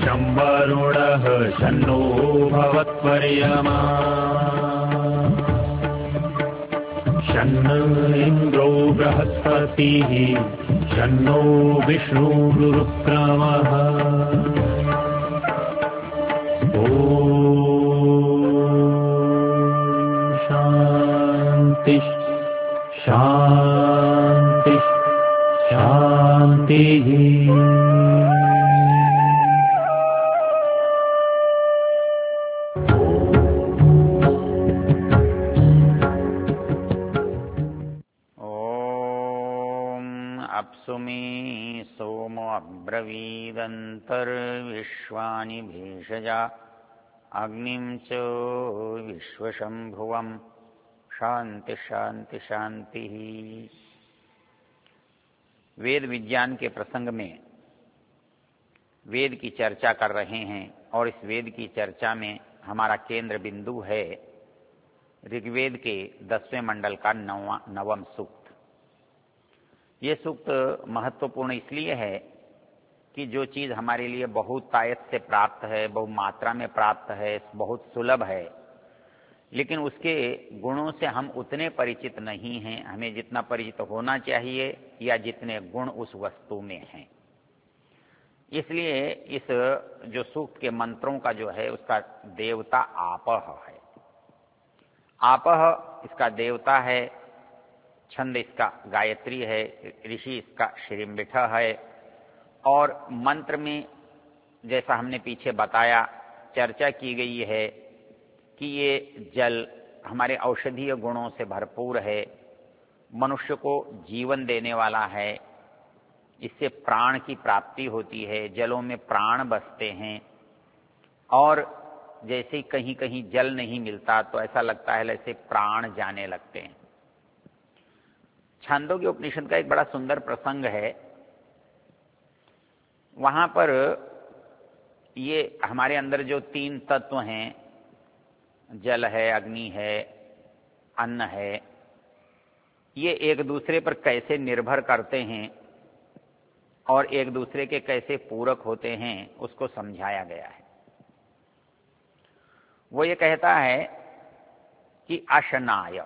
शं वरुणः शन्नो भवत्वर्यमा शन्न इन्द्रो बृहस्पतिः शन्नो विष्णुरुक्रमः ॐ शान्ति शान्ति शान्तिः। अप्सुमे सोमो अब्रवीदन्तर्विश्वानि भेषजा अग्निं च विश्वशंभुवं शांति शांति शांति। वेद विज्ञान के प्रसंग में वेद की चर्चा कर रहे हैं और इस वेद की चर्चा में हमारा केंद्र बिंदु है ऋग्वेद के 10वें मंडल का 9वां सूक्त। ये सूक्त महत्वपूर्ण इसलिए है कि जो चीज हमारे लिए बहुतायत से प्राप्त है, बहुमात्रा में प्राप्त है, बहुत सुलभ है, लेकिन उसके गुणों से हम उतने परिचित नहीं हैं, हमें जितना परिचित होना चाहिए या जितने गुण उस वस्तु में हैं। इसलिए इस जो सूक्त के मंत्रों का जो है उसका देवता आपः है। आपः इसका देवता है, छंद इसका गायत्री है, ऋषि इसका श्रीम्बिठ है। और मंत्र में जैसा हमने पीछे बताया, चर्चा की गई है कि ये जल हमारे औषधीय गुणों से भरपूर है, मनुष्य को जीवन देने वाला है, इससे प्राण की प्राप्ति होती है, जलों में प्राण बसते हैं। और जैसे कहीं कहीं जल नहीं मिलता तो ऐसा लगता है जैसे प्राण जाने लगते हैं। छांदोग्य उपनिषद का एक बड़ा सुंदर प्रसंग है। वहां पर ये हमारे अंदर जो 3 तत्व हैं, जल है, अग्नि है, अन्न है, ये एक दूसरे पर कैसे निर्भर करते हैं और एक दूसरे के कैसे पूरक होते हैं उसको समझाया गया है। वो ये कहता है कि अशनाय,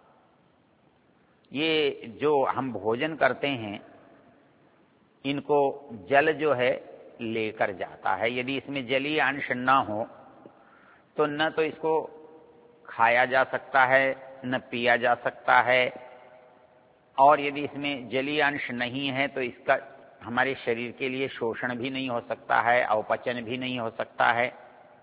ये जो हम भोजन करते हैं इनको जल जो है लेकर जाता है। यदि इसमें जलीय अंश न हो तो न तो इसको खाया जा सकता है न पिया जा सकता है, और यदि इसमें जलीय अंश नहीं है तो इसका हमारे शरीर के लिए शोषण भी नहीं हो सकता है, अवपचन भी नहीं हो सकता है।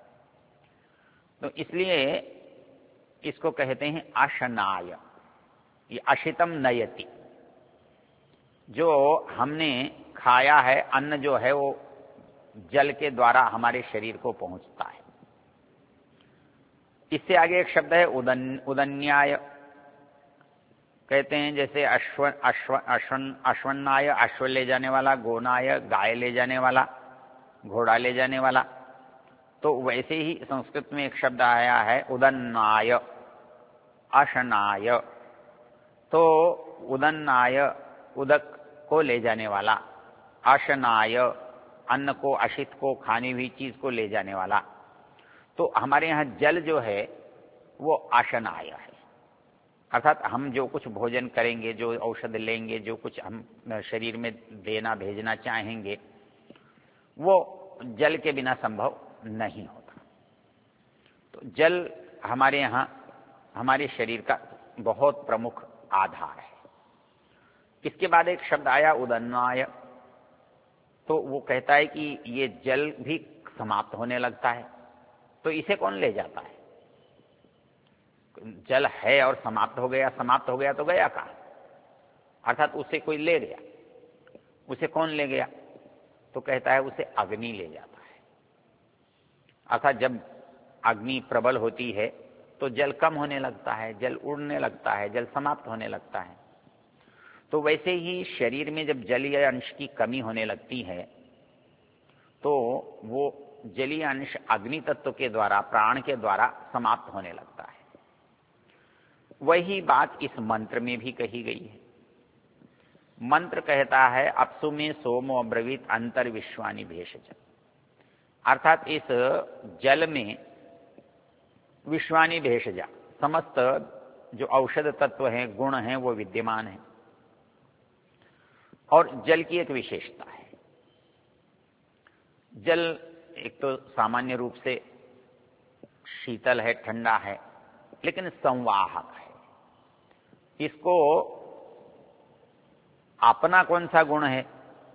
तो इसलिए इसको कहते हैं अशनाय। ये अशितम नयति, जो हमने खाया है अन्न जो है वो जल के द्वारा हमारे शरीर को पहुंचता है। इससे आगे एक शब्द है उदन्याय, कहते हैं जैसे अश्वन्नाय अश्व ले जाने वाला, गोनाय गाय ले जाने वाला, घोड़ा ले जाने वाला। तो वैसे ही संस्कृत में एक शब्द आया है उदन्नाय, अशनाय। तो उदन्नाय उदक को ले जाने वाला, अशनाय अन्न को, अशित को, खाने हुई चीज को ले जाने वाला। तो हमारे यहाँ जल जो है वो अशनाय है, अर्थात हम जो कुछ भोजन करेंगे, जो औषध लेंगे, जो कुछ हम शरीर में देना भेजना चाहेंगे, वो जल के बिना संभव नहीं होता। तो जल हमारे यहाँ हमारे शरीर का बहुत प्रमुख आधार है। इसके बाद एक शब्द आया उदन्नाय, तो वो कहता है कि ये जल भी समाप्त होने लगता है, तो इसे कौन ले जाता है? जल है और समाप्त हो गया, समाप्त हो गया तो गया कहां? अर्थात उसे कोई ले गया। उसे कौन ले गया? तो कहता है उसे अग्नि ले जाता है। अर्थात जब अग्नि प्रबल होती है तो जल कम होने लगता है, जल उड़ने लगता है, जल समाप्त होने लगता है। तो वैसे ही शरीर में जब जलीय अंश की कमी होने लगती है तो वो जलीय अंश अग्नि तत्व के द्वारा, प्राण के द्वारा समाप्त होने लगता है। वही बात इस मंत्र में भी कही गई है। मंत्र कहता है अपसु में सोमो अब्रवीत अंतर्विश्वानि भेषज। अर्थात इस जल में विश्वानि भेषजा, समस्त जो औषध तत्व हैं, गुण हैं, वो विद्यमान हैं। और जल की एक विशेषता है, जल एक तो सामान्य रूप से शीतल है, ठंडा है, लेकिन संवाहक है। इसको अपना कौन सा गुण है,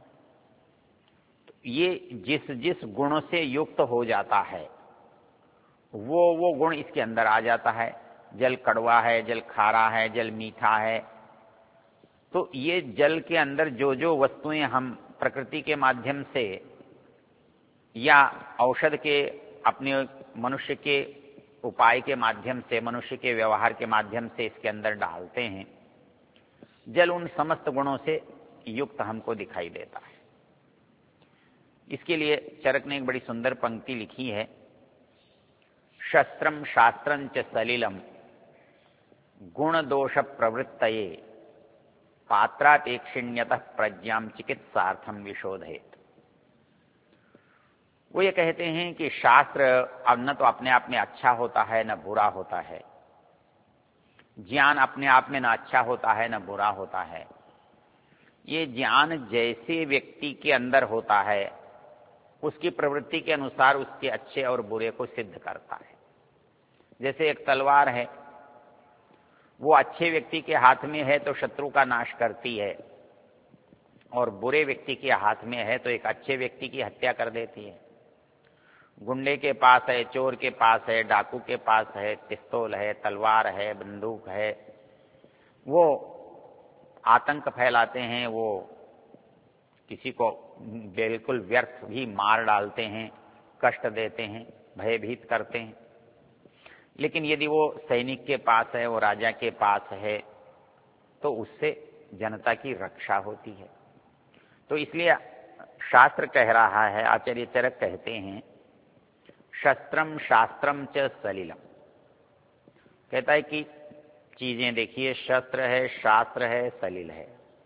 तो ये जिस जिस गुण से युक्त हो जाता है वो गुण इसके अंदर आ जाता है। जल कड़वा है, जल खारा है, जल मीठा है, तो ये जल के अंदर जो जो वस्तुएं हम प्रकृति के माध्यम से या औषध के अपने मनुष्य के उपाय के माध्यम से, मनुष्य के व्यवहार के माध्यम से इसके अंदर डालते हैं, जल उन समस्त गुणों से युक्त हमको दिखाई देता है। इसके लिए चरक ने एक बड़ी सुंदर पंक्ति लिखी है, शस्त्रम शास्त्रं च सलिलम गुण दोष प्रवृत्तये पात्रापेक्षिण्यतः प्रज्ञाम चिकित्सार्थम विशोधयेत्। वो ये कहते हैं कि शास्त्र अब न तो अपने आप में अच्छा होता है न बुरा होता है, ज्ञान अपने आप में न अच्छा होता है न बुरा होता है। ये ज्ञान जैसे व्यक्ति के अंदर होता है उसकी प्रवृत्ति के अनुसार उसके अच्छे और बुरे को सिद्ध करता है। जैसे एक तलवार है, वो अच्छे व्यक्ति के हाथ में है तो शत्रु का नाश करती है, और बुरे व्यक्ति के हाथ में है तो एक अच्छे व्यक्ति की हत्या कर देती है। गुंडे के पास है, चोर के पास है, डाकू के पास है, पिस्तौल है, तलवार है, बंदूक है, वो आतंक फैलाते हैं, वो किसी को बिल्कुल व्यर्थ भी मार डालते हैं, कष्ट देते हैं, भयभीत करते हैं। लेकिन यदि वो सैनिक के पास है, वो राजा के पास है, तो उससे जनता की रक्षा होती है। तो इसलिए शास्त्र कह रहा है, आचार्य चरक कहते हैं, शस्त्रम शास्त्रम च सलिलम, कहता है कि चीजें देखिए, शस्त्र है, शास्त्र है, सलिल है।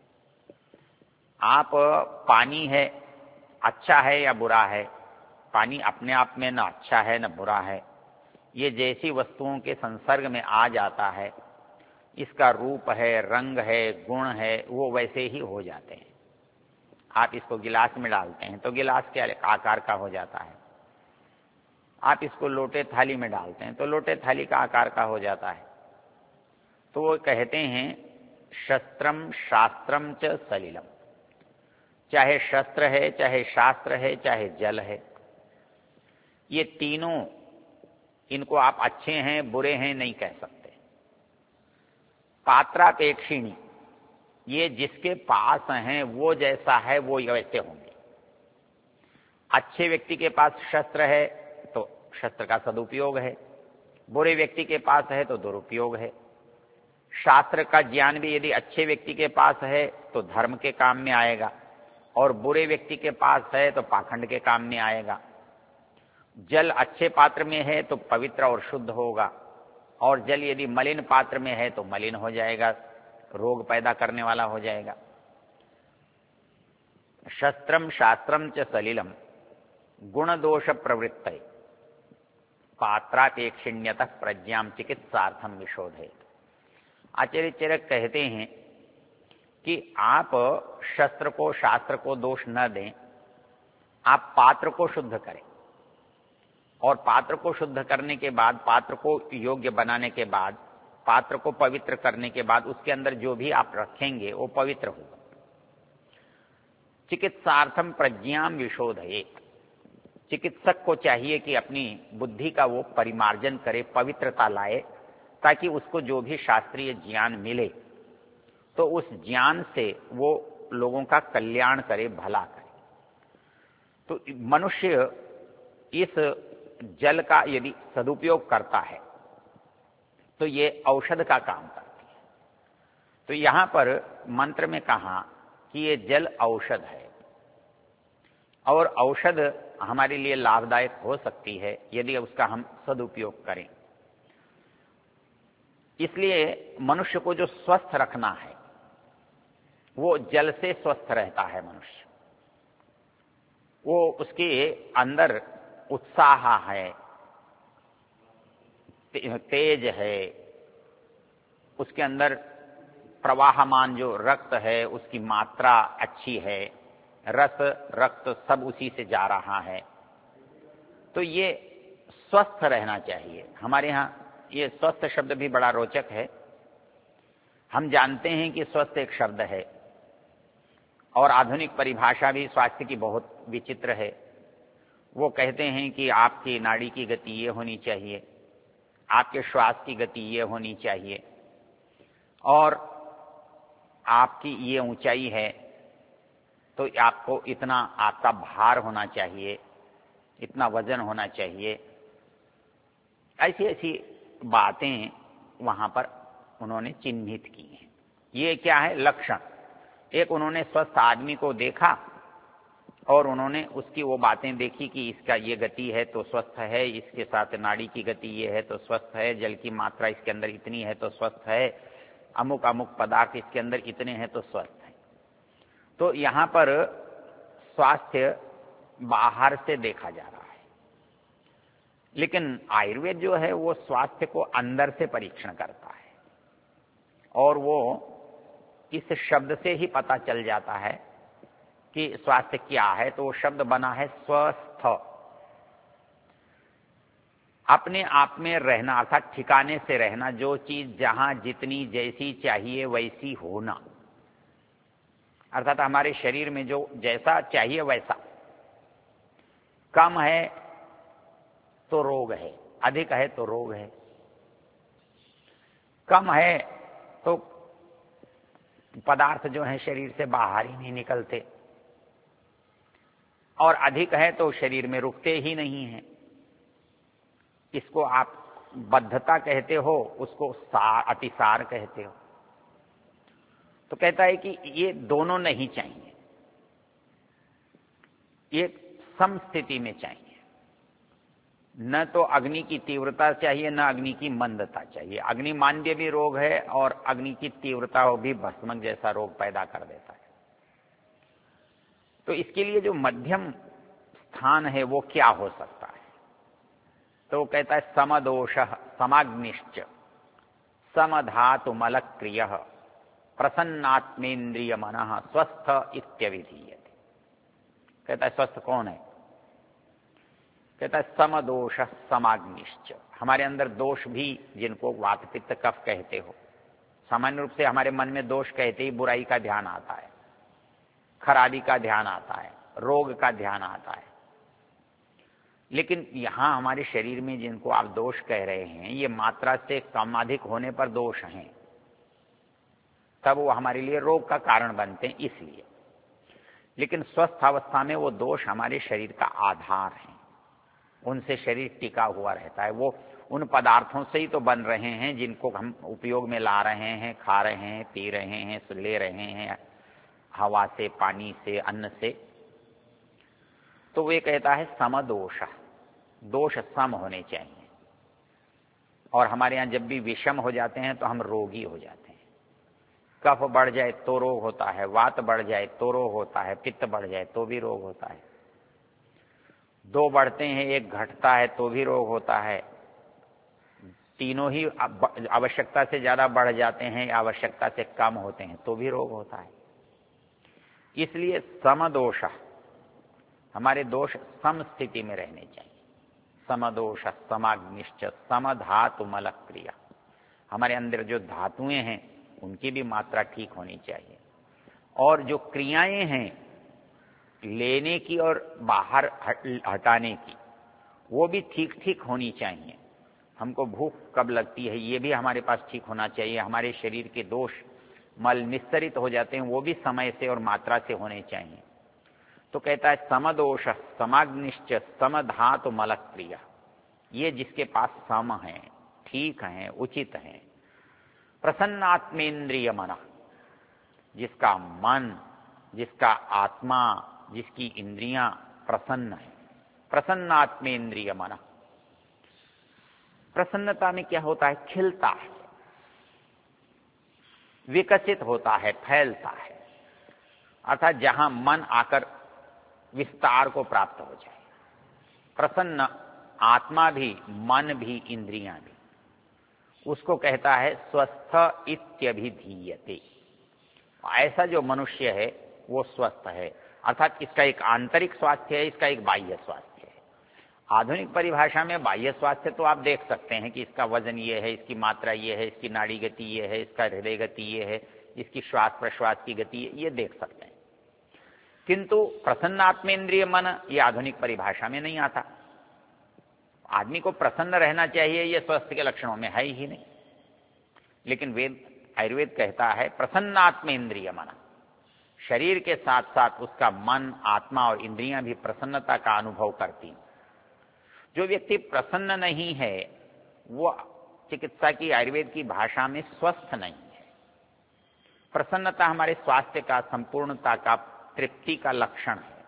आप पानी है, अच्छा है या बुरा है, पानी अपने आप में न अच्छा है न बुरा है, ये जैसी वस्तुओं के संसर्ग में आ जाता है, इसका रूप है, रंग है, गुण है, वो वैसे ही हो जाते हैं। आप इसको गिलास में डालते हैं तो गिलास के आकार का हो जाता है, आप इसको लोटे थाली में डालते हैं तो लोटे थाली का आकार का हो जाता है। तो वो कहते हैं शस्त्रम शास्त्रम च सलिलम, चाहे शस्त्र है, चाहे शास्त्र है, चाहे जल है, ये तीनों, इनको आप अच्छे हैं बुरे हैं नहीं कह सकते। पात्रापेक्षिणी, ये जिसके पास हैं वो जैसा है वो वैसे होंगे। अच्छे व्यक्ति के पास शस्त्र है तो शस्त्र का सदुपयोग है, बुरे व्यक्ति के पास है तो दुरुपयोग है। शास्त्र का ज्ञान भी यदि अच्छे व्यक्ति के पास है तो धर्म के काम में आएगा, और बुरे व्यक्ति के पास है तो पाखंड के काम में आएगा। जल अच्छे पात्र में है तो पवित्र और शुद्ध होगा, और जल यदि मलिन पात्र में है तो मलिन हो जाएगा, रोग पैदा करने वाला हो जाएगा। शस्त्रम शास्त्रम च सलिलम गुण दोष प्रवृत्तये पात्रापेक्षिण्यतः प्रज्ञाम चिकित्सार्थम विशोधयेत्। आचार्य चरक कहते हैं कि आप शस्त्र को, शास्त्र को दोष न दें, आप पात्र को शुद्ध करें, और पात्र को शुद्ध करने के बाद, पात्र को योग्य बनाने के बाद, पात्र को पवित्र करने के बाद उसके अंदर जो भी आप रखेंगे वो पवित्र होगा। चिकित्सार्थम प्रज्ञाम विशोधयेत्, चिकित्सक को चाहिए कि अपनी बुद्धि का वो परिमार्जन करे, पवित्रता लाए, ताकि उसको जो भी शास्त्रीय ज्ञान मिले तो उस ज्ञान से वो लोगों का कल्याण करे, भला करे। तो मनुष्य इस जल का यदि सदुपयोग करता है तो ये औषध का काम करती है। तो यहां पर मंत्र में कहा कि ये जल औषध है, और औषध हमारे लिए लाभदायक हो सकती है यदि उसका हम सदुपयोग करें। इसलिए मनुष्य को जो स्वस्थ रखना है वो जल से स्वस्थ रहता है। मनुष्य वो उसके अंदर उत्साह है, तेज है, उसके अंदर प्रवाहमान जो रक्त है उसकी मात्रा अच्छी है, रस रक्त सब उसी से जा रहा है, तो ये स्वस्थ रहना चाहिए। हमारे यहाँ ये स्वस्थ शब्द भी बड़ा रोचक है। हम जानते हैं कि स्वस्थ एक शब्द है और आधुनिक परिभाषा भी स्वास्थ्य की बहुत विचित्र है। वो कहते हैं कि आपकी नाड़ी की गति ये होनी चाहिए, आपके श्वास की गति ये होनी चाहिए, और आपकी ये ऊंचाई है तो आपको इतना आपका भार होना चाहिए, इतना वजन होना चाहिए। ऐसी ऐसी बातें वहां पर उन्होंने चिन्हित की हैं। ये क्या है? लक्षण। एक उन्होंने स्वस्थ आदमी को देखा और उन्होंने उसकी वो बातें देखी कि इसका ये गति है तो स्वस्थ है, इसके साथ नाड़ी की गति ये है तो स्वस्थ है, जल की मात्रा इसके अंदर इतनी है तो स्वस्थ है, अमुक अमुक पदार्थ इसके अंदर इतने हैं तो स्वस्थ है। तो यहां पर स्वास्थ्य बाहर से देखा जा रहा है, लेकिन आयुर्वेद जो है वो स्वास्थ्य को अंदर से परीक्षण करता है, और वो इस शब्द से ही पता चल जाता है कि स्वास्थ्य क्या है। तो वो शब्द बना है स्वस्थ, अपने आप में रहना, अर्थात ठिकाने से रहना, जो चीज जहां जितनी जैसी चाहिए वैसी होना, अर्थात हमारे शरीर में जो जैसा चाहिए वैसा। कम है तो रोग है, अधिक है तो रोग है। कम है तो पदार्थ जो है शरीर से बाहर ही नहीं निकलते, और अधिक है तो शरीर में रुकते ही नहीं हैं। इसको आप बद्धता कहते हो, उसको अतिसार कहते हो। तो कहता है कि ये दोनों नहीं चाहिए, ये समस्थिति में चाहिए। न तो अग्नि की तीव्रता चाहिए, न अग्नि की मंदता चाहिए। अग्निमांद्य भी रोग है और अग्नि की तीव्रता भी भस्मक जैसा रोग पैदा कर देता है। तो इसके लिए जो मध्यम स्थान है वो क्या हो सकता है? तो कहता है समदोष समाग्निश्च समधातु मलक्रिय प्रसन्नात्मेन्द्रिय मनः स्वस्थ इत्यविधीयते। कहता है स्वस्थ कौन है? कहता है समदोष समाग्निश्च। हमारे अंदर दोष भी, जिनको वात पित्त कफ कहते हो, सामान्य रूप से हमारे मन में दोष कहते ही बुराई का ध्यान आता है, खराबी का ध्यान आता है, रोग का ध्यान आता है। लेकिन यहां हमारे शरीर में जिनको आप दोष कह रहे हैं, ये मात्रा से कम अधिक होने पर दोष हैं, तब वो हमारे लिए रोग का कारण बनते हैं, इसलिए। लेकिन स्वस्थ अवस्था में वो दोष हमारे शरीर का आधार है, उनसे शरीर टिका हुआ रहता है। वो उन पदार्थों से ही तो बन रहे हैं जिनको हम उपयोग में ला रहे हैं, खा रहे हैं, पी रहे हैं, ले रहे हैं, हवा से, पानी से, अन्न से। तो वे कहता है समदोष, दोष सम होने चाहिए। और हमारे यहां जब भी विषम हो जाते हैं तो हम रोगी हो जाते हैं। कफ बढ़ जाए तो रोग होता है, वात बढ़ जाए तो रोग होता है, पित्त बढ़ जाए तो भी रोग होता है। दो बढ़ते हैं एक घटता है तो भी रोग होता है। तीनों ही आवश्यकता से ज्यादा बढ़ जाते हैं, आवश्यकता से कम होते हैं तो भी रोग होता है। इसलिए समदोष, हमारे दोष सम स्थिति में रहने चाहिए। समदोष समाग्निश्च समधातु मलक्रिया, हमारे अंदर जो धातुएं हैं उनकी भी मात्रा ठीक होनी चाहिए, और जो क्रियाएं हैं लेने की और बाहर हटाने की, वो भी ठीक ठीक होनी चाहिए। हमको भूख कब लगती है ये भी हमारे पास ठीक होना चाहिए। हमारे शरीर के दोष मल निस्सरित हो जाते हैं, वो भी समय से और मात्रा से होने चाहिए। तो कहता है समदोष समाग्निश्च समधातु मलक्रिया, ये जिसके पास सम है, ठीक है, उचित है। प्रसन्नात्मेन्द्रिय मन, जिसका मन, जिसका आत्मा, जिसकी इंद्रियां प्रसन्न है। प्रसन्नात्मेन्द्रिय मन, प्रसन्नता में क्या होता है? खिलता है, विकसित होता है, फैलता है। अर्थात जहां मन आकर विस्तार को प्राप्त हो जाए, प्रसन्न आत्मा भी, मन भी, इंद्रियां भी, उसको कहता है स्वस्थ इत्यभिधीयते। ऐसा जो मनुष्य है वो स्वस्थ है, अर्थात इसका एक आंतरिक स्वास्थ्य है, इसका एक बाह्य स्वास्थ्य है। आधुनिक परिभाषा में बाह्य स्वास्थ्य तो आप देख सकते हैं कि इसका वजन ये है, इसकी मात्रा ये है, इसकी नाड़ी गति ये है, इसका हृदय गति ये है, इसकी श्वास प्रश्वास की गति ये देख सकते हैं। किंतु प्रसन्न आत्मेंद्रिय मन ये आधुनिक परिभाषा में नहीं आता। आदमी को प्रसन्न रहना चाहिए, ये स्वस्थ के लक्षणों में है ही नहीं। लेकिन वेद, आयुर्वेद कहता है प्रसन्न आत्मेंद्रिय मन, शरीर के साथ साथ उसका मन, आत्मा और इंद्रियां भी प्रसन्नता का अनुभव करती। जो व्यक्ति प्रसन्न नहीं है वो चिकित्सा की, आयुर्वेद की भाषा में स्वस्थ नहीं है। प्रसन्नता हमारे स्वास्थ्य का, संपूर्णता का, तृप्ति का लक्षण है।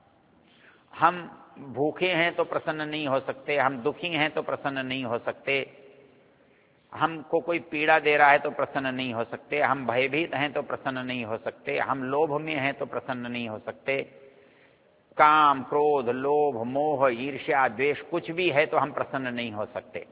हम भूखे हैं तो प्रसन्न नहीं हो सकते, हम दुखी हैं तो प्रसन्न नहीं हो सकते, हमको कोई पीड़ा दे रहा है तो प्रसन्न नहीं हो सकते, हम भयभीत हैं तो प्रसन्न नहीं हो सकते, हम लोभ में हैं तो प्रसन्न नहीं हो सकते, काम, क्रोध, लोभ, मोह, ईर्ष्या, द्वेष कुछ भी है तो हम प्रसन्न नहीं हो सकते।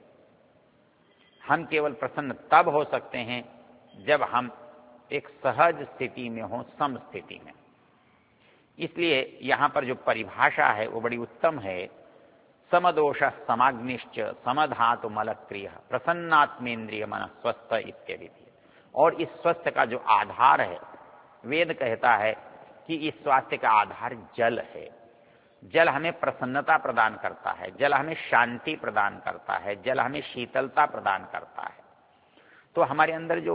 हम केवल प्रसन्न तब हो सकते हैं जब हम एक सहज स्थिति में हो, सम स्थिति में। इसलिए यहां पर जो परिभाषा है वो बड़ी उत्तम है। समदोष समाग्निश्च समधातु मलक्रिय प्रसन्नात्मेंद्रिय मन स्वस्थ इत्यभिधीयते। और इस स्वस्थ का जो आधार है, वेद कहता है कि इस स्वास्थ्य का आधार जल है। जल हमें प्रसन्नता प्रदान करता है, जल हमें शांति प्रदान करता है, जल हमें शीतलता प्रदान करता है। तो हमारे अंदर जो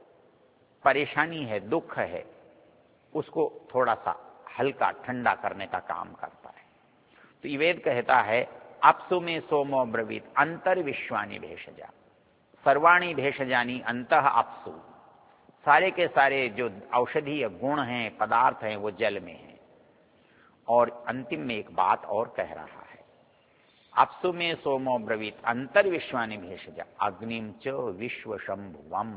परेशानी है, दुख है, उसको थोड़ा सा हल्का, ठंडा करने का काम करता है। तो वेद कहता है अपसु में सोमो ब्रवीत अंतर्विश्वानि भेषजा, सर्वाणी भेषजानी अंतः अपसु। सारे के सारे जो औषधीय गुण हैं, पदार्थ हैं, वो जल में हैं। और अंतिम में एक बात और कह रहा है, अपसु में सोमो ब्रवीत अंतर्विश्वानि भेषजा अग्निम च विश्व शंभुवम।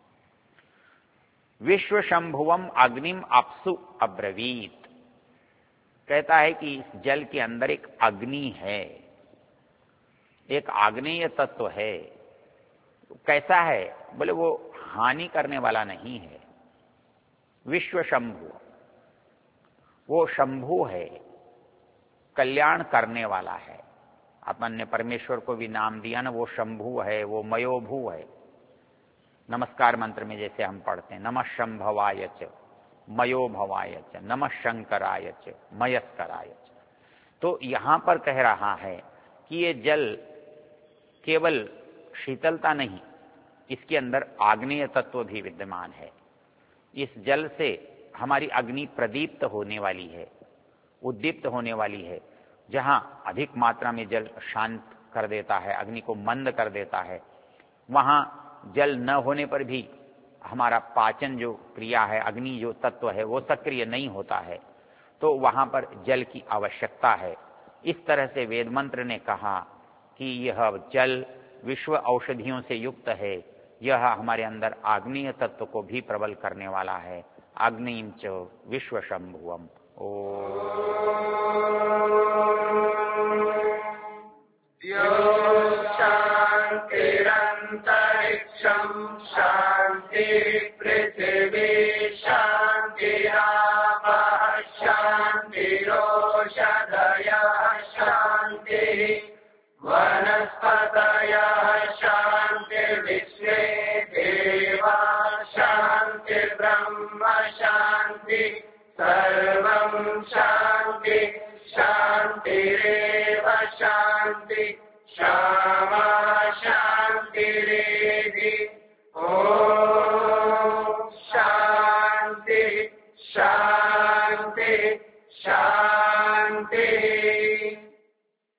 विश्व शंभुवम अग्निम अपसु अब्रवीत। कहता है कि इस जल के अंदर एक अग्नि है, एक आग्नेय तत्व है। कैसा है? बोले वो हानि करने वाला नहीं है। विश्व शंभु, वो शंभु है, कल्याण करने वाला है। अपन ने परमेश्वर को भी नाम दिया ना, वो शंभु है, वो मयोभू है। नमस्कार मंत्र में जैसे हम पढ़ते हैं नमः शंभवाय च मयो भवाय च नमः शंकराय च मयस्कराय च। तो यहां पर कह रहा है कि ये जल केवल शीतलता नहीं, इसके अंदर आग्नेय तत्व भी विद्यमान है। इस जल से हमारी अग्नि प्रदीप्त होने वाली है, उद्दीप्त होने वाली है। जहां अधिक मात्रा में जल शांत कर देता है, अग्नि को मंद कर देता है, वहां जल न होने पर भी हमारा पाचन जो क्रिया है, अग्नि जो तत्व है, वो सक्रिय नहीं होता है। तो वहां पर जल की आवश्यकता है। इस तरह से वेद मंत्र ने कहा कि यह जल विश्व औषधियों से युक्त है, यह हमारे अंदर आग्नेय तत्व को भी प्रबल करने वाला है। अग्निं च विश्व शंभुवम। शांतिरंतरिक्षं शांति पृथिवी शांतिरापः शांतिरोषधयः शांतिः वनस्पतयः शांतिर्विश्वे देवाः शांतिर्ब्रह्म शांति सर्वं शांति शांतिरेव शांति क्षमा शांतिरेधि